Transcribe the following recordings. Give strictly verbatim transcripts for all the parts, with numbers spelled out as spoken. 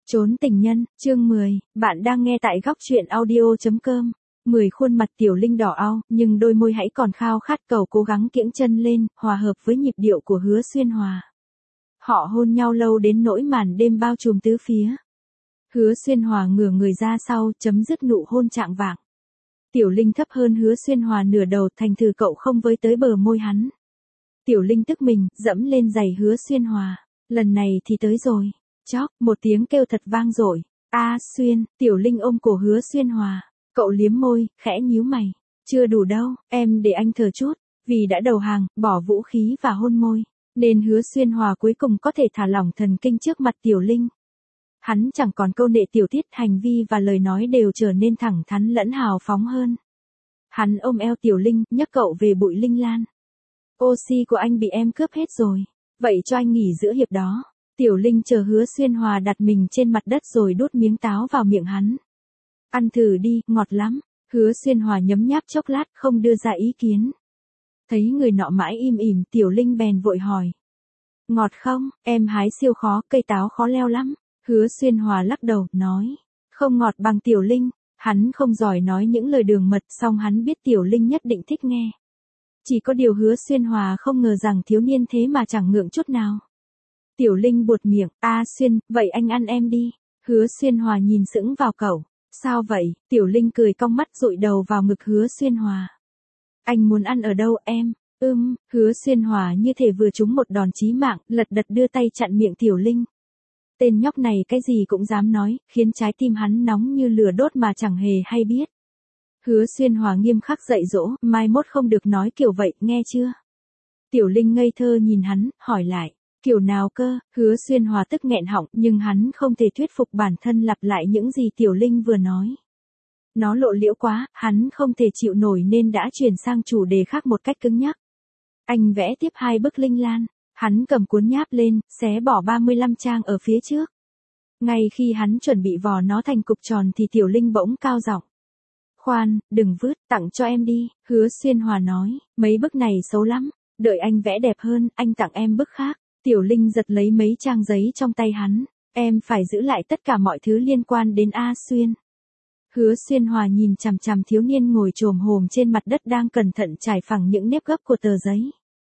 Trốn tình nhân, chương mười, bạn đang nghe tại góc truyện audio.com. Mười khuôn mặt Tiểu Linh đỏ au, nhưng đôi môi hãy còn khao khát cầu cố gắng kiễng chân lên, hòa hợp với nhịp điệu của Hứa Xuyên Hòa. Họ hôn nhau lâu đến nỗi màn đêm bao trùm tứ phía. Hứa Xuyên Hòa ngửa người ra sau, chấm dứt nụ hôn trạng vạng. Tiểu Linh thấp hơn Hứa Xuyên Hòa nửa đầu, thành thử cậu không với tới bờ môi hắn. Tiểu Linh tức mình, dẫm lên giày Hứa Xuyên Hòa. Lần này thì tới rồi. Chóc, một tiếng kêu thật vang dội. A Xuyên, Tiểu Linh ôm cổ Hứa Xuyên Hòa. Cậu liếm môi, khẽ nhíu mày. Chưa đủ đâu, em để anh thở chút. Vì đã đầu hàng, bỏ vũ khí và hôn môi, nên Hứa Xuyên Hòa cuối cùng có thể thả lỏng thần kinh trước mặt Tiểu Linh. Hắn chẳng còn câu nệ tiểu tiết, hành vi và lời nói đều trở nên thẳng thắn lẫn hào phóng hơn. Hắn ôm eo Tiểu Linh, nhấc cậu về bụi linh lan. Oxy của anh bị em cướp hết rồi. Vậy cho anh nghỉ giữa hiệp đó. Tiểu Linh chờ Hứa Xuyên Hòa đặt mình trên mặt đất rồi đút miếng táo vào miệng hắn. Ăn thử đi, ngọt lắm. Hứa Xuyên Hòa nhấm nháp chốc lát, không đưa ra ý kiến. Thấy người nọ mãi im ỉm, Tiểu Linh bèn vội hỏi. Ngọt không, em hái siêu khó, cây táo khó leo lắm. Hứa Xuyên Hòa lắc đầu, nói. Không ngọt bằng Tiểu Linh. Hắn không giỏi nói những lời đường mật, song hắn biết Tiểu Linh nhất định thích nghe. Chỉ có điều Hứa Xuyên Hòa không ngờ rằng thiếu niên thế mà chẳng ngượng chút nào. Tiểu Linh buột miệng, A Xuyên, vậy anh ăn em đi. Hứa Xuyên Hòa nhìn sững vào cậu. Sao vậy? Tiểu Linh cười cong mắt dụi đầu vào ngực Hứa Xuyên Hòa. Anh muốn ăn ở đâu em? Ưm, Hứa Xuyên Hòa như thể vừa trúng một đòn chí mạng, lật đật đưa tay chặn miệng Tiểu Linh. Tên nhóc này cái gì cũng dám nói, khiến trái tim hắn nóng như lửa đốt mà chẳng hề hay biết. Hứa Xuyên Hòa nghiêm khắc dạy dỗ, mai mốt không được nói kiểu vậy, nghe chưa? Tiểu Linh ngây thơ nhìn hắn, hỏi lại. Kiểu nào cơ? Hứa Xuyên Hòa tức nghẹn họng, nhưng hắn không thể thuyết phục bản thân lặp lại những gì Tiểu Linh vừa nói. Nó lộ liễu quá, hắn không thể chịu nổi nên đã chuyển sang chủ đề khác một cách cứng nhắc. Anh vẽ tiếp hai bức linh lan. Hắn cầm cuốn nháp lên, xé bỏ ba mươi lăm trang ở phía trước. Ngay khi hắn chuẩn bị vò nó thành cục tròn thì Tiểu Linh bỗng cao giọng. Khoan, đừng vứt, tặng cho em đi. Hứa Xuyên Hòa nói, mấy bức này xấu lắm. Đợi anh vẽ đẹp hơn, anh tặng em bức khác. Tiểu Linh giật lấy mấy trang giấy trong tay hắn. Em phải giữ lại tất cả mọi thứ liên quan đến A Xuyên. Hứa Xuyên Hòa nhìn chằm chằm thiếu niên ngồi chồm hổm trên mặt đất đang cẩn thận trải phẳng những nếp gấp của tờ giấy.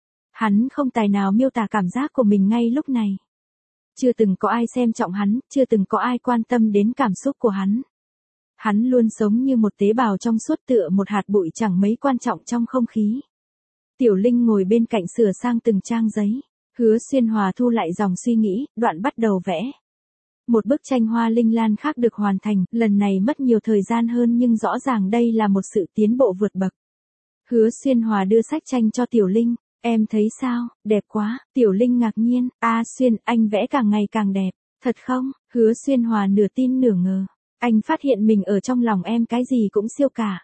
Hắn không tài nào miêu tả cảm giác của mình ngay lúc này. Chưa từng có ai xem trọng hắn, chưa từng có ai quan tâm đến cảm xúc của hắn. Hắn luôn sống như một tế bào trong suốt, tựa một hạt bụi chẳng mấy quan trọng trong không khí. Tiểu Linh ngồi bên cạnh sửa sang từng trang giấy. Hứa Xuyên Hòa thu lại dòng suy nghĩ, đoạn bắt đầu vẽ. Một bức tranh hoa linh lan khác được hoàn thành, lần này mất nhiều thời gian hơn nhưng rõ ràng đây là một sự tiến bộ vượt bậc. Hứa Xuyên Hòa đưa sách tranh cho Tiểu Linh. Em thấy sao, đẹp quá. Tiểu Linh ngạc nhiên, A Xuyên, anh vẽ càng ngày càng đẹp. Thật không? Hứa Xuyên Hòa nửa tin nửa ngờ. Anh phát hiện mình ở trong lòng em cái gì cũng siêu cả.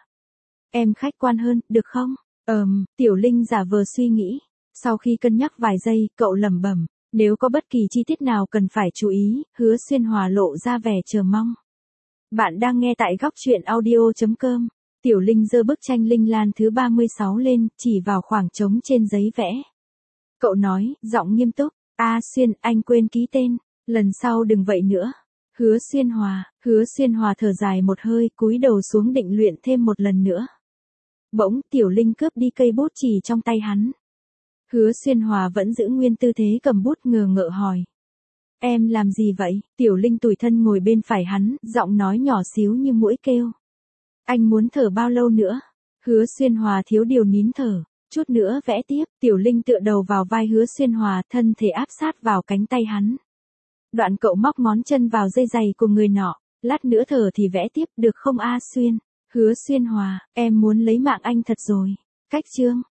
Em khách quan hơn, được không? Ờm, Tiểu Linh giả vờ suy nghĩ. Sau khi cân nhắc vài giây, cậu lẩm bẩm, nếu có bất kỳ chi tiết nào cần phải chú ý. Hứa Xuyên Hòa lộ ra vẻ chờ mong. Bạn đang nghe tại góc truyện audio.com. Tiểu Linh giơ bức tranh linh lan thứ ba mươi sáu lên, chỉ vào khoảng trống trên giấy vẽ. Cậu nói, giọng nghiêm túc, A Xuyên, anh quên ký tên, lần sau đừng vậy nữa. Hứa Xuyên Hòa, Hứa Xuyên Hòa thở dài một hơi, cúi đầu xuống định luyện thêm một lần nữa. Bỗng, Tiểu Linh cướp đi cây bút chì trong tay hắn. Hứa Xuyên Hòa vẫn giữ nguyên tư thế cầm bút, ngờ ngợ hỏi. Em làm gì vậy? Tiểu Linh tủi thân ngồi bên phải hắn, giọng nói nhỏ xíu như muỗi kêu. Anh muốn thở bao lâu nữa? Hứa Xuyên Hòa thiếu điều nín thở. Chút nữa vẽ tiếp. Tiểu Linh tựa đầu vào vai Hứa Xuyên Hòa, thân thể áp sát vào cánh tay hắn. Đoạn cậu móc ngón chân vào dây giày của người nọ. Lát nữa thở thì vẽ tiếp, được không A Xuyên? Hứa Xuyên Hòa, em muốn lấy mạng anh thật rồi. Cách chương.